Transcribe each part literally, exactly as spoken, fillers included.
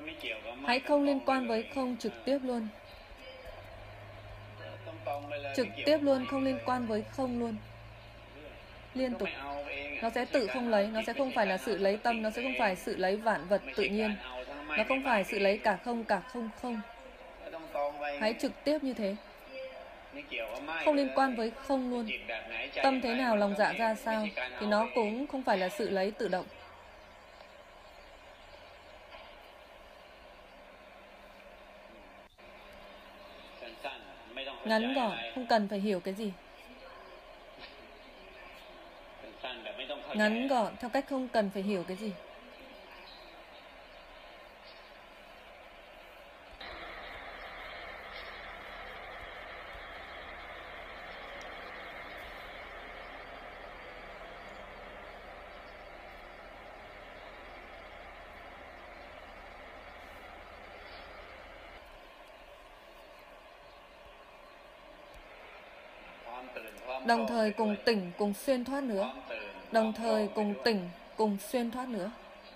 Hãy không liên quan với không trực tiếp luôn. Trực tiếp luôn, không liên quan với không luôn. Liên tục. Nó sẽ tự không lấy, nó sẽ không phải là sự lấy tâm, nó sẽ không phải sự lấy vạn vật tự nhiên. Nó không phải sự lấy cả không, cả không không. Hãy trực tiếp như thế. Không liên quan với không luôn. Tâm thế nào, lòng dạ ra sao, thì nó cũng không phải là sự lấy tự động. Ngắn gọn, không cần phải hiểu cái gì. Ngắn gọn, theo cách không cần phải hiểu cái gì. Đồng thời cùng tỉnh, cùng xuyên thoát nữa. Đồng thời cùng tỉnh, cùng xuyên thoát nữa.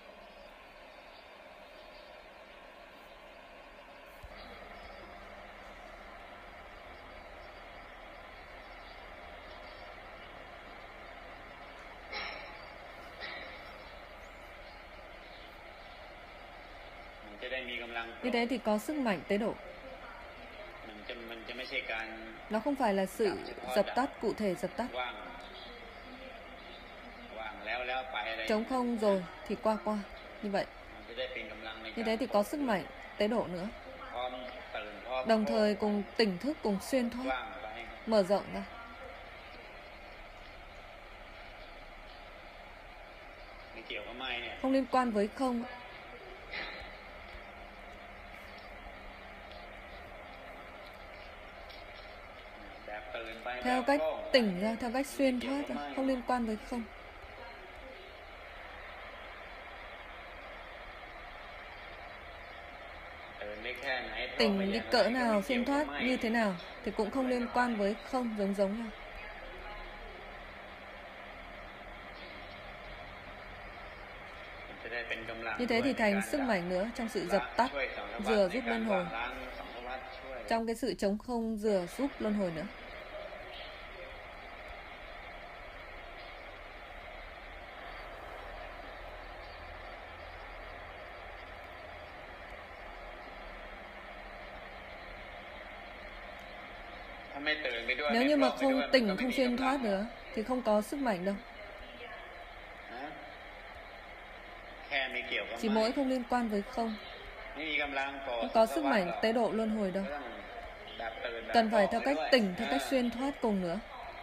Như thế thì có sức mạnh tế độ. Nó không phải là sự dập tắt, cụ thể dập tắt. Trống không rồi thì qua qua. Như vậy. Như thế thì có sức mạnh tế độ nữa. Đồng thời cùng tỉnh thức, cùng xuyên thoát, mở rộng ra. Không liên quan với không. Theo cách tỉnh ra, theo cách xuyên thoát ra, không liên quan với không. Tỉnh đi cỡ nào, xuyên thoát như thế nào thì cũng không liên quan với không, giống giống nhau. Như thế thì thành sức mạnh nữa trong sự dập tắt, rửa giúp luân hồi. Trong cái sự trống không, rửa giúp luân hồi nữa. Nếu như mà không tỉnh, không xuyên thoát nữa thì không có sức mạnh đâu. Chỉ mỗi không liên quan với không, không có sức mạnh tế độ luân hồi đâu. Cần phải theo cách tỉnh, theo cách xuyên thoát cùng nữa.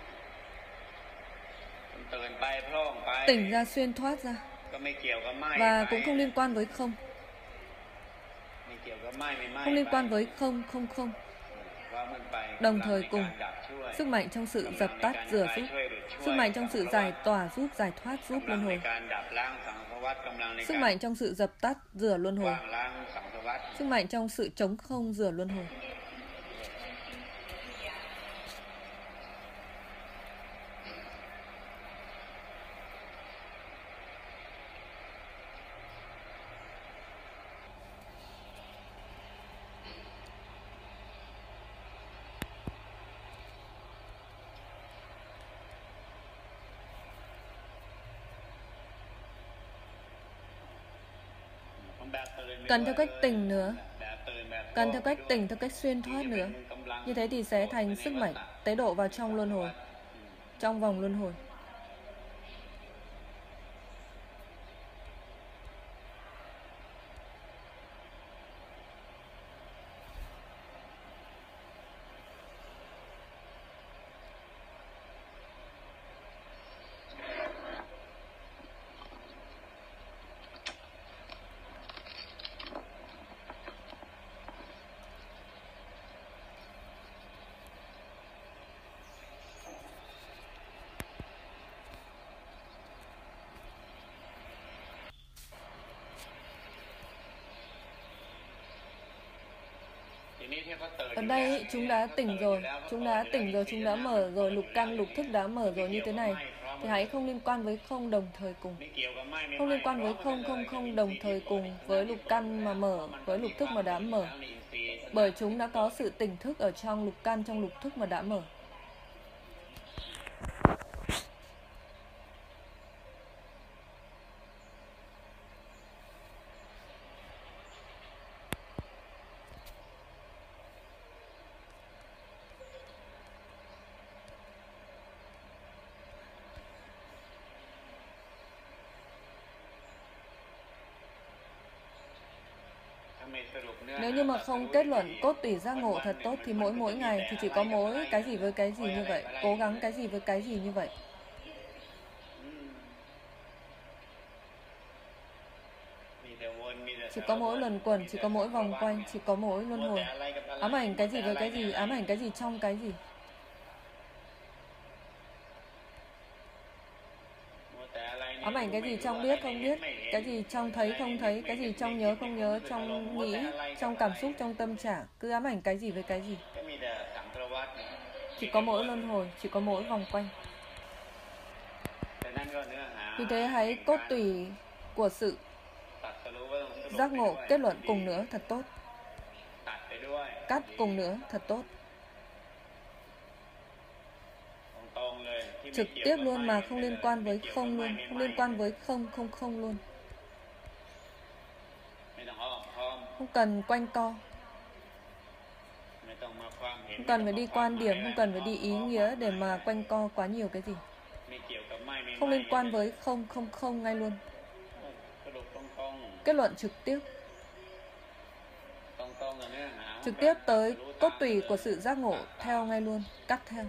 Tỉnh ra, xuyên thoát ra. Và cũng không liên quan với không. Không liên quan với không, không, không. Đồng thời cùng sức mạnh trong sự dập tắt, rửa giúp. Sức mạnh trong sự giải tỏa giúp, giải thoát giúp luân hồi. Sức mạnh trong sự dập tắt, rửa luân hồi. Sức mạnh trong sự trống không, rửa luân hồi. Cần theo cách tỉnh nữa. Cần theo cách tỉnh, theo cách xuyên thoát nữa. Như thế thì sẽ thành sức mạnh tế độ vào trong luân hồi, trong vòng luân hồi. Ở đây chúng đã tỉnh rồi, chúng đã tỉnh rồi, chúng đã mở rồi, lục căn, lục thức đã mở rồi như thế này. thì hãy không liên quan với không đồng thời cùng. Không liên quan với không không không đồng thời cùng với lục căn mà mở, với lục thức mà đã mở. Bởi chúng đã có sự tỉnh thức ở trong lục căn, trong lục thức mà đã mở. Nếu như mà không kết luận cốt tủy giác ngộ thật tốt thì mỗi mỗi ngày thì chỉ có mỗi cái gì với cái gì như vậy, cố gắng cái gì với cái gì như vậy. Chỉ có mỗi luẩn quẩn, chỉ có mỗi vòng quanh, chỉ có mỗi luân hồi. Ám ảnh cái gì với cái gì, ám ảnh cái gì trong cái gì. Ám ảnh cái gì trong biết không biết, cái gì trong thấy không thấy, cái gì trong nhớ không nhớ, trong nghĩ, trong cảm xúc, trong tâm trạng. Cứ ám ảnh cái gì với cái gì. Chỉ có mỗi luân hồi, chỉ có mỗi vòng quanh. Vì thế hãy cốt tủy của sự giác ngộ kết luận cùng nữa thật tốt. Cắt cùng nữa thật tốt. Trực tiếp luôn mà không liên quan với không luôn, không liên quan với không không không luôn. Không cần quanh co, không cần phải đi quan điểm, không cần phải đi ý nghĩa để mà quanh co quá nhiều cái gì. Không liên quan với không không không ngay luôn. Kết luận trực tiếp. Trực tiếp tới cốt tủy của sự giác ngộ theo ngay luôn, cắt theo.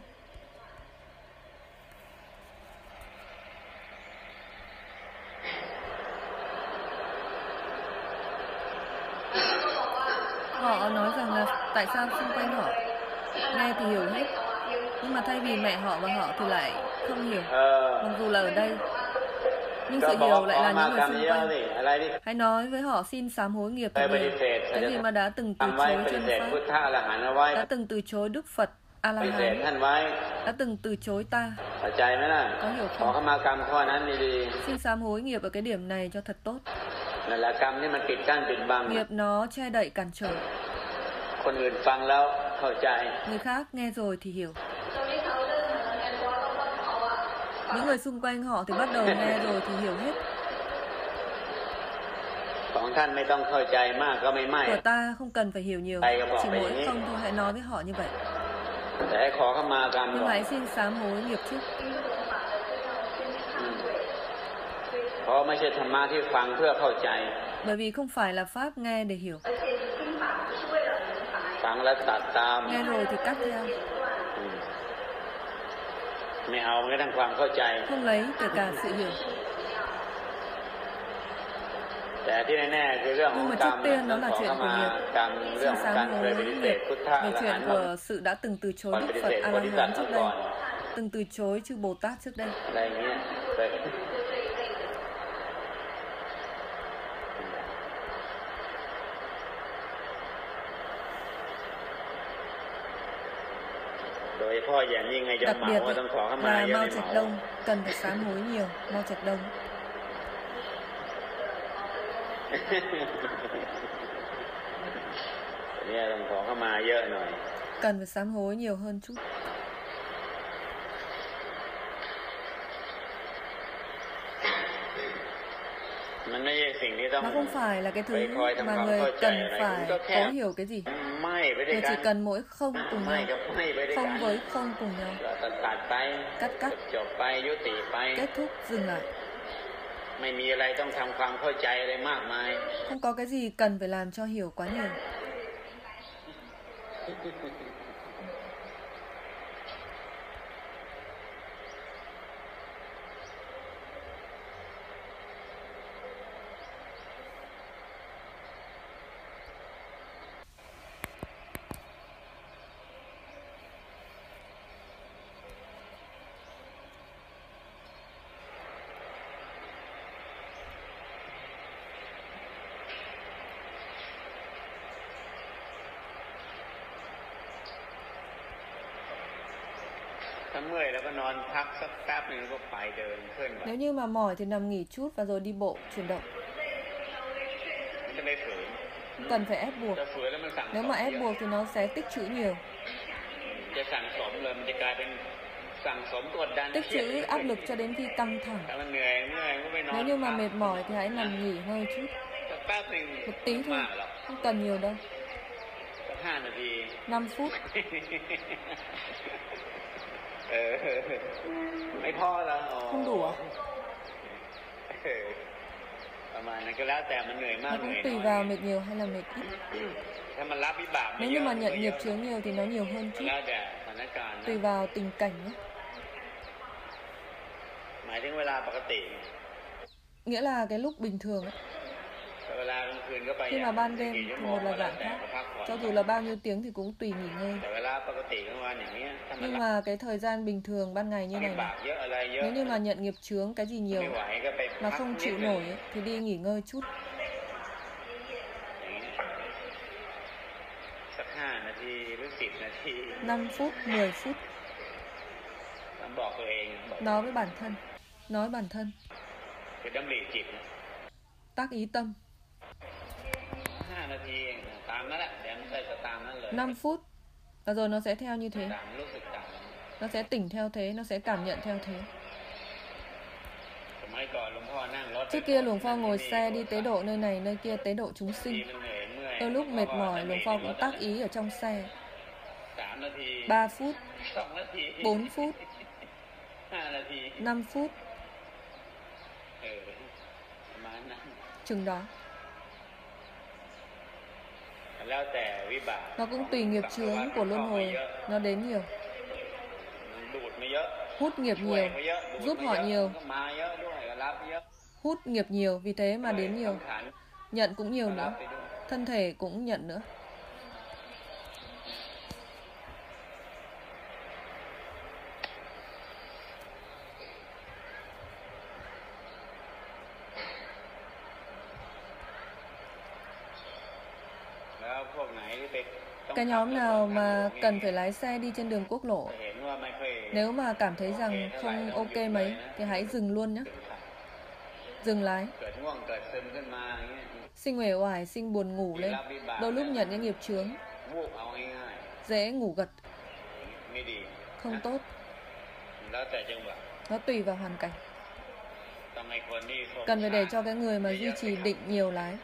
Họ nói rằng là tại sao xung quanh họ nghe thì hiểu hết, nhưng mà thay vì mẹ họ và họ thì lại không hiểu, mặc dù là ở đây. Nhưng sự hiểu lại là những người xung quanh. Hãy nói với họ xin sám hối nghiệp thật nhiều. Cái gì mà đã từng từ chối chân Pháp, đã từng từ chối Đức Phật A-la-hán, đã từng từ chối ta. Có hiểu không? Xin sám hối nghiệp ở cái điểm này cho thật tốt. Nghiệp nó che đậy cản trở. Người khác nghe rồi thì hiểu. Những người xung quanh họ thì bắt đầu nghe rồi thì hiểu hết. Của ta không cần phải hiểu nhiều, chỉ mỗi không thôi, hãy nói với họ như vậy. Nhưng hãy xin sám hối nghiệp trước. Bởi vì không phải là Pháp nghe để hiểu. Nghe rồi thì cắt theo. Không lấy kể cả sự hiểu. Nhưng mà trước tiên đó là chuyện của nghiệp. Xin sám hối nghiệp về chuyện của sự đã từng từ chối Đức Phật A-la-hán trước đây, từng từ chối chư Bồ Tát trước đây. Đặc biệt là Mao Trạch Đông cần phải sám hối nhiều. Mao Trạch Đông cần phải sám hối nhiều hơn chút. Nó không phải là cái thứ mà người cần phải có hiểu cái gì. Người chỉ cần mỗi không cùng nhau, không với không cùng nhau, cắt cắt, kết thúc, dừng lại. Không có cái gì cần phải làm cho hiểu quá nhiều. Nếu như mà mỏi thì nằm nghỉ chút và rồi đi bộ, chuyển động. Không cần phải ép buộc. Nếu mà ép buộc thì nó sẽ tích trữ nhiều. Tích trữ áp lực cho đến khi căng thẳng. Nếu như mà mệt mỏi thì hãy nằm nghỉ ngơi chút. Một tí thôi, không cần nhiều đâu. năm phút. Không đủ à? Nó cũng tùy vào mệt nhiều hay là mệt ít. Nếu như mà nhận nghiệp chướng nhiều thì nó nhiều hơn chút. Tùy vào tình cảnh nhé. Nghĩa là cái lúc bình thường ấy. Khi mà ban đêm thì một là dạng khác. Cho dù là bao nhiêu tiếng thì cũng tùy nghỉ ngơi. Nhưng mà cái thời gian bình thường ban ngày như này, này nếu như mà nhận nghiệp chướng cái gì nhiều mà không chịu nổi ấy, thì đi nghỉ ngơi chút. năm phút, mười phút. Nói với bản thân. Nói bản thân. Tác ý tâm. năm phút. Và rồi nó sẽ theo như thế. Nó sẽ tỉnh theo thế. Nó sẽ cảm nhận theo thế. Trước kia Luồng Pho ngồi xe đi tế độ nơi này nơi kia, tế độ chúng sinh. Đôi lúc mệt mỏi Luồng Pho cũng tác ý ở trong xe. ba phút, bốn phút, năm phút. Chừng đó. Nó cũng tùy nghiệp chướng của luân hồi. Nó đến nhiều. Hút nghiệp nhiều, giúp họ nhiều. Hút nghiệp nhiều, vì thế mà đến nhiều. Nhận cũng nhiều nữa. Thân thể cũng nhận nữa. Cái nhóm nào mà cần phải lái xe đi trên đường quốc lộ, nếu mà cảm thấy rằng không ok mấy thì hãy dừng luôn nhé. Dừng lái. Sinh uể oải, sinh buồn ngủ lên. Đôi lúc nhận những nghiệp chướng, dễ ngủ gật, không tốt. Nó tùy vào hoàn cảnh. Cần phải để cho cái người mà duy trì định nhiều lái.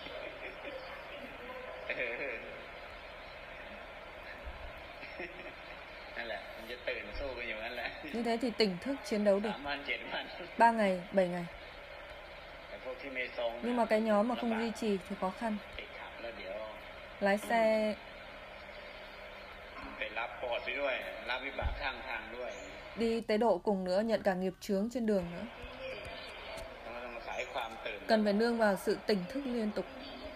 Như thế thì tỉnh thức chiến đấu được ba ngày, bảy ngày. Nhưng mà cái nhóm mà không duy trì thì khó khăn. Lái xe đi tế độ cùng nữa, nhận cả nghiệp chướng trên đường nữa. Cần phải nương vào sự tỉnh thức liên tục.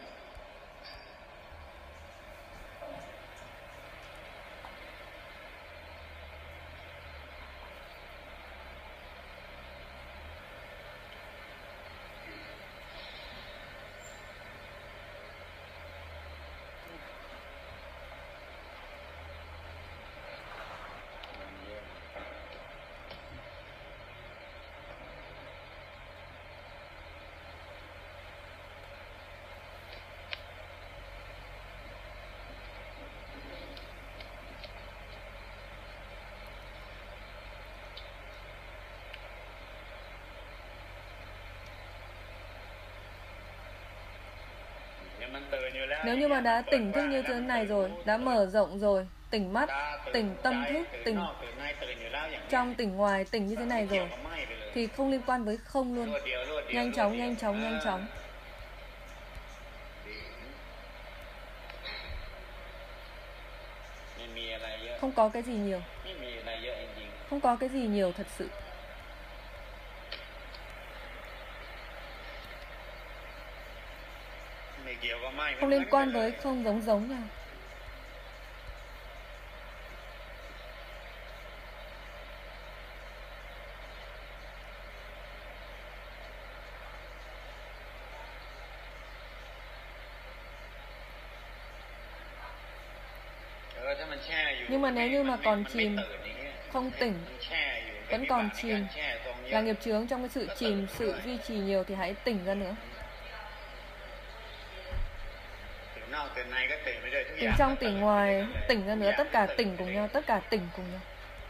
Nếu như mà đã tỉnh thức như thế này rồi, đã mở rộng rồi, tỉnh mắt, tỉnh tâm thức, tỉnh trong, tỉnh ngoài, tỉnh như thế này rồi, thì không liên quan với không luôn. Nhanh chóng, nhanh chóng, nhanh chóng. Không có cái gì nhiều. Không có cái gì nhiều thật sự. Không liên quan với không giống giống nhau. Nhưng mà nếu như mà còn chìm, không tỉnh, vẫn còn chìm, là nghiệp chướng trong cái sự chìm, sự duy trì nhiều thì hãy tỉnh ra nữa. Tỉnh trong, tỉnh ngoài, tỉnh ra nữa, tất cả tỉnh cùng nhau, tất cả tỉnh cùng nhau.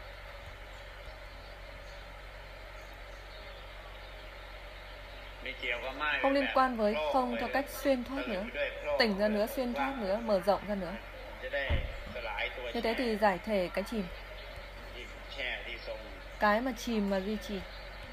Không liên quan với không theo cách xuyên thoát nữa. Tỉnh ra nữa, xuyên thoát nữa, mở rộng ra nữa. Như thế thì giải thể cái chìm, cái mà chìm mà duy trì.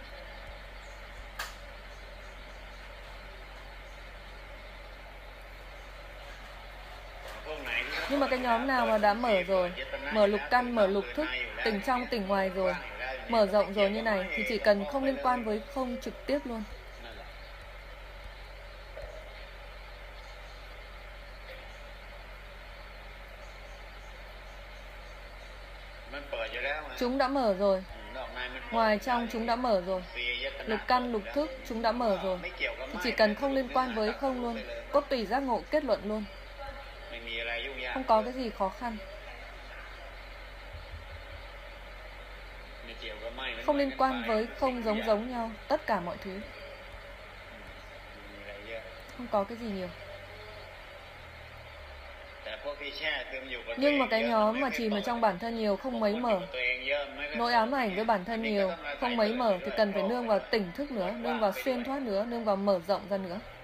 Nhưng mà cái nhóm nào mà đã mở rồi, mở lục căn, mở lục thức, tỉnh trong, tỉnh ngoài rồi, mở rộng rồi như này, thì chỉ cần không liên quan với không trực tiếp luôn. Chúng đã mở rồi. Ngoài trong chúng đã mở rồi. Lục căn, lục thức chúng đã mở rồi. Thì chỉ cần không liên quan với không luôn. Cốt tùy giác ngộ kết luận luôn. Không có cái gì khó khăn. Không liên quan với không giống giống nhau. Tất cả mọi thứ. Không có cái gì nhiều. Nhưng mà cái nhóm mà chìm ở trong bản thân nhiều, không mấy mở, nỗi ám ảnh với bản thân nhiều, không mấy mở, thì cần phải nương vào tỉnh thức nữa, nương vào xuyên thoát nữa, nương vào mở rộng ra nữa.